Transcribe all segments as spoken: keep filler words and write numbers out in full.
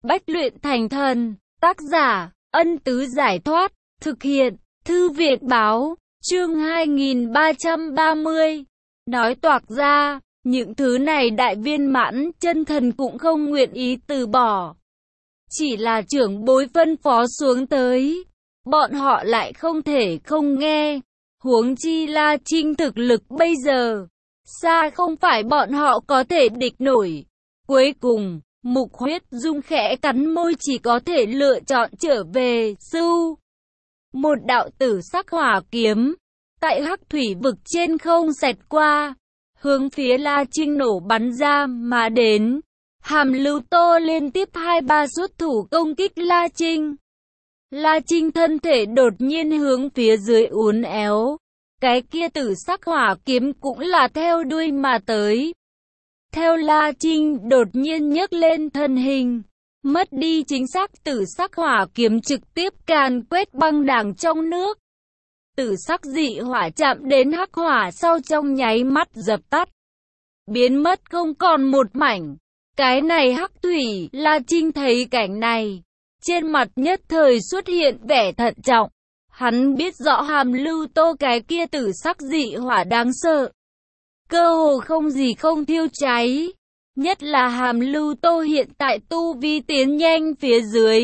Bách luyện thành thần. Tác giả, Ân Tứ Giải Thoát. Thực hiện, Thư Viện Báo. Chương hai nghìn ba trăm ba mươi. Nói toạc ra, những thứ này đại viên mãn chân thần cũng không nguyện ý từ bỏ. Chỉ là trưởng bối phân phó xuống tới, bọn họ lại không thể không nghe. Huống chi La Trinh thực lực bây giờ, xa không phải bọn họ có thể địch nổi. Cuối cùng, Mục Huyết Dung khẽ cắn môi, chỉ có thể lựa chọn trở về. Sưu, một đạo tử sắc hỏa kiếm tại hắc thủy vực trên không xẹt qua, hướng phía La Trinh nổ bắn ra mà đến. Hàm Lưu Tô liên tiếp hai ba xuất thủ công kích La Trinh. La Trinh thân thể đột nhiên hướng phía dưới uốn éo, cái kia tử sắc hỏa kiếm cũng là theo đuôi mà tới. Theo La Trinh đột nhiên nhấc lên thân hình, mất đi chính xác, tử sắc hỏa kiếm trực tiếp càn quét băng đảng trong nước. Tử sắc dị hỏa chạm đến hắc hỏa sau trong nháy mắt dập tắt, biến mất không còn một mảnh. Cái này hắc thủy, La Trinh thấy cảnh này, trên mặt nhất thời xuất hiện vẻ thận trọng. Hắn biết rõ Hàm Lưu Tô cái kia tử sắc dị hỏa đáng sợ, cơ hồ không gì không thiêu cháy. Nhất là Hàm Lưu Tô hiện tại tu vi tiến nhanh phía dưới,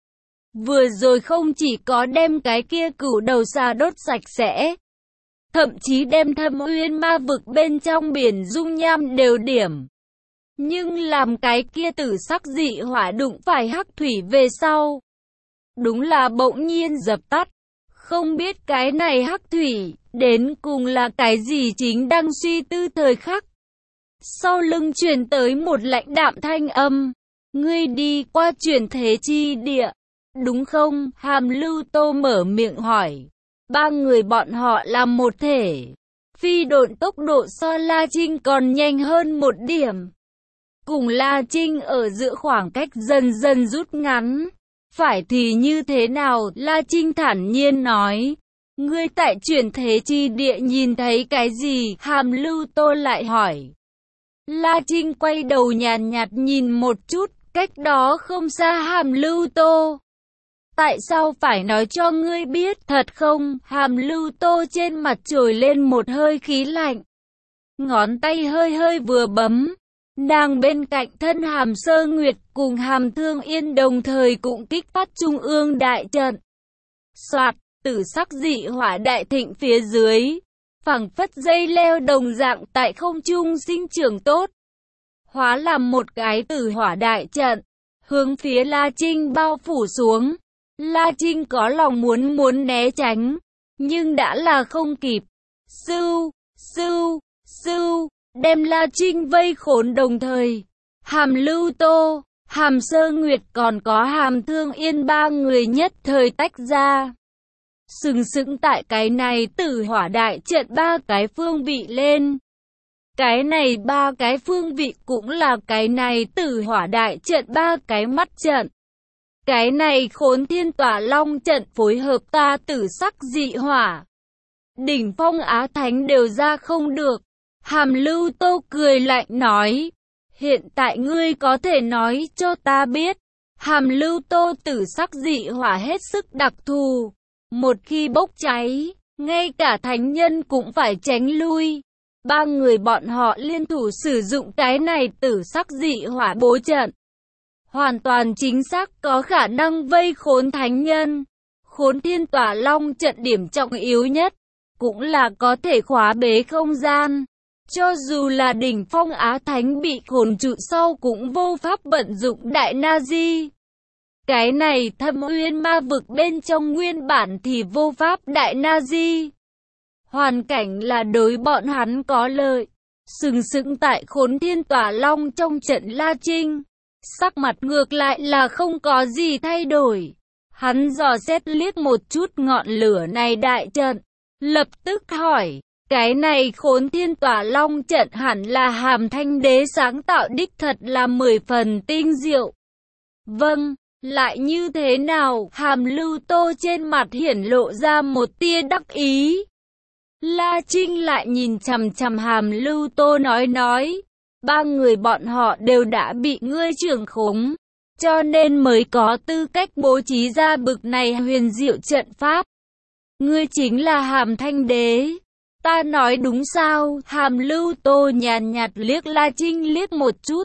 vừa rồi không chỉ có đem cái kia cửu đầu xà đốt sạch sẽ, thậm chí đem Thâm Uyên Ma vực bên trong biển dung nham đều điểm. Nhưng làm cái kia tử sắc dị hỏa đụng phải hắc thủy về sau, đúng là bỗng nhiên dập tắt. Không biết cái này hắc thủy đến cùng là cái gì. Chính đang suy tư thời khắc, sau lưng truyền tới một lãnh đạm thanh âm: ngươi đi qua chuyển thế chi địa, đúng không? Hàm Lưu Tô mở miệng hỏi. Ba người bọn họ là một thể, phi độn tốc độ so La Trinh còn nhanh hơn một điểm, cùng La Trinh ở giữa khoảng cách dần dần rút ngắn. Phải thì như thế nào? La Trinh thản nhiên nói. Ngươi tại chuyển thế chi địa nhìn thấy cái gì? Hàm Lưu Tô lại hỏi. La Trinh quay đầu nhàn nhạt, nhạt nhìn một chút, cách đó không xa Hàm Lưu Tô. Tại sao phải nói cho ngươi biết, thật không? Hàm Lưu Tô trên mặt trồi lên một hơi khí lạnh, ngón tay hơi hơi vừa bấm. Nàng bên cạnh thân Hàm Sơ Nguyệt cùng Hàm Thương Yên đồng thời cũng kích phát trung ương đại trận. Soạt, tử sắc dị hỏa đại thịnh phía dưới, phảng phất dây leo đồng dạng tại không trung sinh trưởng tốt, hóa làm một cái tử hỏa đại trận, hướng phía La Trinh bao phủ xuống. La Trinh có lòng muốn muốn né tránh, nhưng đã là không kịp. Sưu, sưu, sưu, đem La Trinh vây khốn, đồng thời Hàm Lưu Tô, Hàm Sơ Nguyệt còn có Hàm Thương Yên ba người nhất thời tách ra, sừng sững tại cái này tử hỏa đại trận ba cái phương vị lên. Cái này ba cái phương vị cũng là cái này tử hỏa đại trận ba cái mắt trận. Cái này Khốn Thiên Tỏa Long trận phối hợp ta tử sắc dị hỏa, đỉnh phong Á Thánh đều ra không được. Hàm Lưu Tô cười lạnh nói. Hiện tại ngươi có thể nói cho ta biết, Hàm Lưu Tô tử sắc dị hỏa hết sức đặc thù, một khi bốc cháy, ngay cả thánh nhân cũng phải tránh lui. Ba người bọn họ liên thủ sử dụng cái này tử sắc dị hỏa bố trận, hoàn toàn chính xác có khả năng vây khốn thánh nhân. Khốn Thiên Tỏa Long trận điểm trọng yếu nhất, cũng là có thể khóa bế không gian. Cho dù là đỉnh phong Á Thánh bị khốn trụ sau cũng vô pháp vận dụng đại na di. Cái này Thâm Uyên Ma vực bên trong nguyên bản thì vô pháp đại na di. Hoàn cảnh là đối bọn hắn có lợi. Sừng sững tại Khốn Thiên Tỏa Long trong trận La Trinh, sắc mặt ngược lại là không có gì thay đổi. Hắn dò xét liếc một chút ngọn lửa này đại trận, lập tức hỏi. Cái này Khốn Thiên Tỏa Long trận hẳn là Hàm Thanh Đế sáng tạo, đích thật là mười phần tinh diệu. Vâng, lại như thế nào? Hàm Lưu Tô trên mặt hiển lộ ra một tia đắc ý. La Trinh lại nhìn chằm chằm Hàm Lưu Tô nói nói. Ba người bọn họ đều đã bị ngươi trưởng khống. cho nên mới có tư cách bố trí ra bực này huyền diệu trận pháp. Ngươi chính là Hàm Thanh Đế. Ta nói đúng sao? Hàm Lưu Tô nhàn nhạt liếc La Trinh liếc một chút.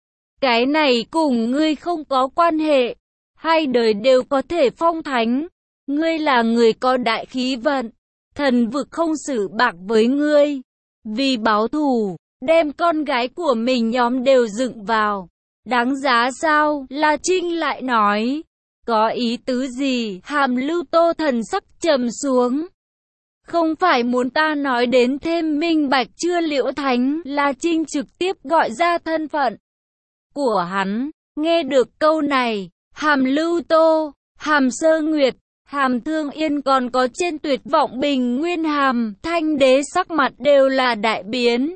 Cái này cùng ngươi không có quan hệ. Hai đời đều có thể phong thánh. Ngươi là người có đại khí vận. Thần vực không xử bạc với ngươi. Vì báo thù, đem con gái của mình nhóm đều dựng vào. Đáng giá sao? La Trinh lại nói. Có ý tứ gì? Hàm Lưu Tô thần sắc trầm xuống. Không phải muốn ta nói đến thêm minh bạch chưa Liễu Thánh? La Trinh trực tiếp gọi ra thân phận của hắn. Nghe được câu này, Hàm Lưu Tô, Hàm Sơ Nguyệt, Hàm Thương Yên còn có trên Tuyệt Vọng Bình Nguyên Hàm Thanh Đế sắc mặt đều là đại biến.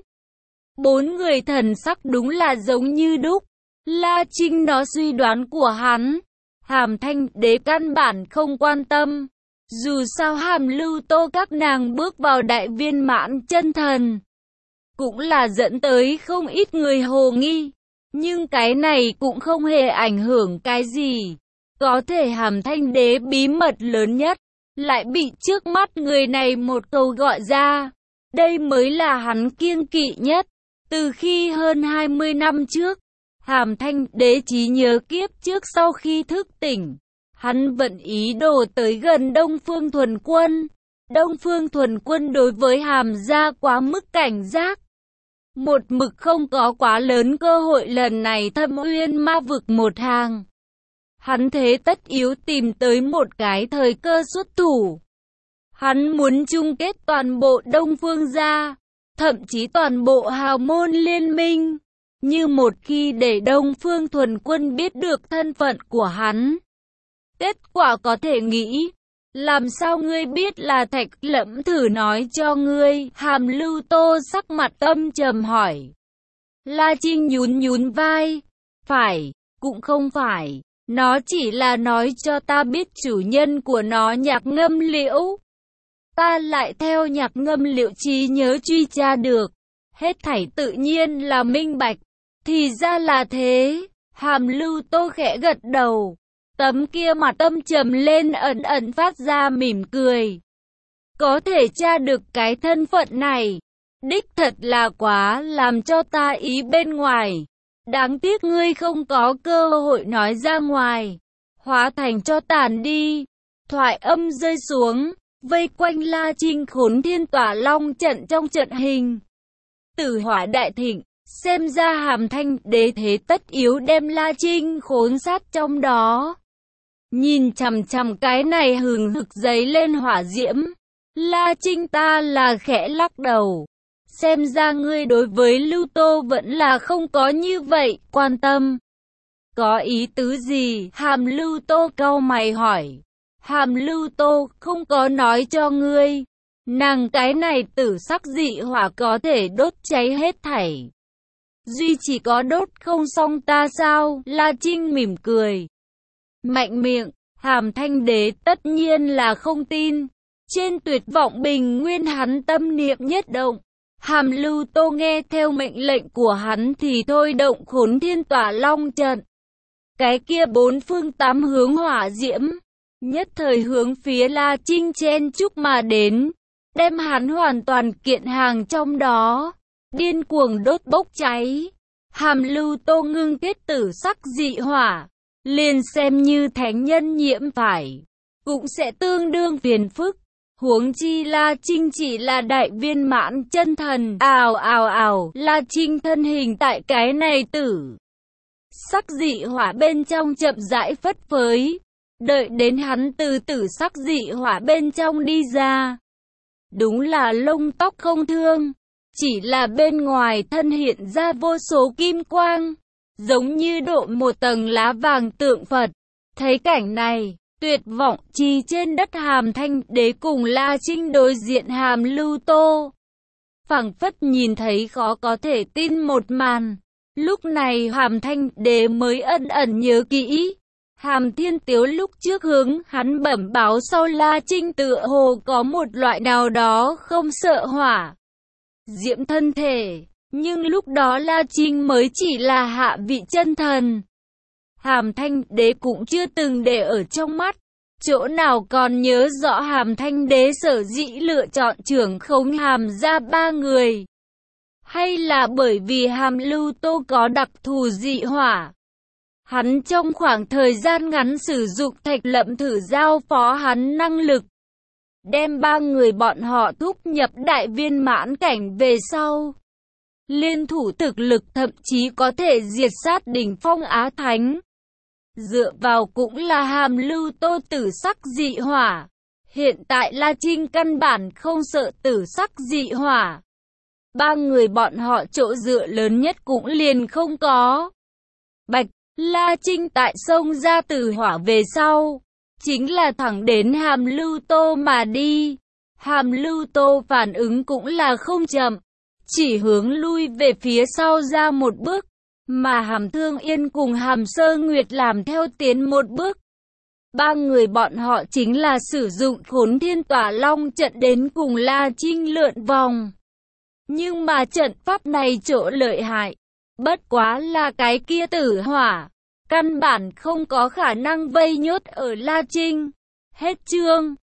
Bốn người thần sắc đúng là giống như đúc. La Trinh nó suy đoán của hắn. Hàm Thanh Đế căn bản không quan tâm. Dù sao Hàm Lưu Tô các nàng bước vào đại viên mãn chân thần, cũng là dẫn tới không ít người hồ nghi. Nhưng cái này cũng không hề ảnh hưởng cái gì. Có thể Hàm Thanh Đế bí mật lớn nhất, lại bị trước mắt người này một câu gọi ra. Đây mới là hắn kiêng kỵ nhất. Từ khi hơn hai mươi năm trước, Hàm Thanh Đế trí nhớ kiếp trước sau khi thức tỉnh, hắn vận ý đồ tới gần Đông Phương Thuần Quân. Đông Phương Thuần Quân đối với Hàm gia quá mức cảnh giác. Một mực không có quá lớn cơ hội lần này Thâm Uyên ma vực một hàng. Hắn thế tất yếu tìm tới một cái thời cơ xuất thủ. Hắn muốn chung kết toàn bộ Đông Phương gia, thậm chí toàn bộ hào môn liên minh. Như một khi để Đông Phương Thuần Quân biết được thân phận của hắn, kết quả có thể nghĩ. Làm sao ngươi biết là Thạch Lẫm thử nói cho ngươi? Hàm Lưu Tô sắc mặt âm trầm hỏi. La Trinh nhún nhún vai. Phải, cũng không phải. Nó chỉ là nói cho ta biết chủ nhân của nó Nhạc Ngâm Liễu. Ta lại theo Nhạc Ngâm Liễu trí nhớ truy tra được. Hết thảy tự nhiên là minh bạch. Thì ra là thế. Hàm Lưu Tô khẽ gật đầu. Tấm kia mặt âm trầm lên ẩn ẩn phát ra mỉm cười. Có thể tra được cái thân phận này, đích thật là quá làm cho ta ý bên ngoài. Đáng tiếc ngươi không có cơ hội nói ra ngoài. Hóa thành cho tàn đi. Thoại âm rơi xuống, vây quanh La Trinh Khốn Thiên Tỏa Long trận trong trận hình Tử Hỏa đại thịnh. Xem ra Hàm Thanh Đế thế tất yếu đem La Trinh khốn sát trong đó. Nhìn chằm chằm cái này hừng hực giấy lên hỏa diễm, La Trinh ta là khẽ lắc đầu. Xem ra ngươi đối với Lưu Tô vẫn là không có như vậy quan tâm. Có ý tứ gì? Hàm Lưu Tô cau mày hỏi. Hàm Lưu Tô không có nói cho ngươi. Nàng cái này tử sắc dị hỏa có thể đốt cháy hết thảy. Duy chỉ có đốt không xong ta sao? La Trinh mỉm cười. Mạnh miệng. Hàm Thanh Đế tất nhiên là không tin. Trên Tuyệt Vọng Bình Nguyên hắn tâm niệm nhất động. Hàm Lưu Tô nghe theo mệnh lệnh của hắn thì thôi động Khốn Thiên Tỏa Long trận. Cái kia bốn phương tám hướng hỏa diễm, nhất thời hướng phía La Trinh chen chúc mà đến, đem hắn hoàn toàn kiện hàng trong đó, điên cuồng đốt bốc cháy. Hàm Lưu Tô ngưng kết tử sắc dị hỏa, liền xem như thánh nhân nhiễm phải, cũng sẽ tương đương phiền phức. Huống chi La Trinh chỉ là đại viên mãn chân thần. Ào ào ào, La Trinh thân hình tại cái này tử sắc dị hỏa bên trong chậm rãi phất phới. Đợi đến hắn từ tử sắc dị hỏa bên trong đi ra, đúng là lông tóc không thương, chỉ là bên ngoài thân hiện ra vô số kim quang, giống như độ một tầng lá vàng tượng Phật. Thấy cảnh này, Tuyệt Vọng Trì trên đất Hàm Thanh Đế cùng La Trinh đối diện Hàm Lưu Tô, phảng phất nhìn thấy khó có thể tin một màn. Lúc này Hàm Thanh Đế mới ẩn ẩn nhớ kỹ, Hàm Thiên Tiếu lúc trước hướng hắn bẩm báo sau La Trinh tựa hồ có một loại nào đó không sợ hỏa diễm thân thể, nhưng lúc đó La Trinh mới chỉ là hạ vị chân thần. Hàm Thanh Đế cũng chưa từng để ở trong mắt. Chỗ nào còn nhớ rõ Hàm Thanh Đế sở dĩ lựa chọn trưởng khống Hàm gia ba người. Hay là bởi vì Hàm Lưu Tô có đặc thù dị hỏa. Hắn trong khoảng thời gian ngắn sử dụng thạch lậm thử giao phó hắn năng lực. Đem ba người bọn họ thúc nhập đại viên mãn cảnh về sau. Liên thủ thực lực thậm chí có thể diệt sát đỉnh phong Á Thánh. Dựa vào cũng là Hàm Lưu Tô tử sắc dị hỏa. Hiện tại La Trinh căn bản không sợ tử sắc dị hỏa. Ba người bọn họ chỗ dựa lớn nhất cũng liền không có. Bạch, La Trinh tại sông ra tử hỏa về sau. Chính là thẳng đến Hàm Lưu Tô mà đi. Hàm Lưu Tô phản ứng cũng là không chậm. Chỉ hướng lui về phía sau ra một bước. Mà Hàm Thương Yên cùng Hàm Sơ Nguyệt làm theo tiến một bước. Ba người bọn họ chính là sử dụng Khốn Thiên Tỏa Long trận đến cùng La Trinh lượn vòng. Nhưng mà trận pháp này chỗ lợi hại. Bất quá là cái kia tử hỏa. Căn bản không có khả năng vây nhốt ở La Trinh. Hết chương.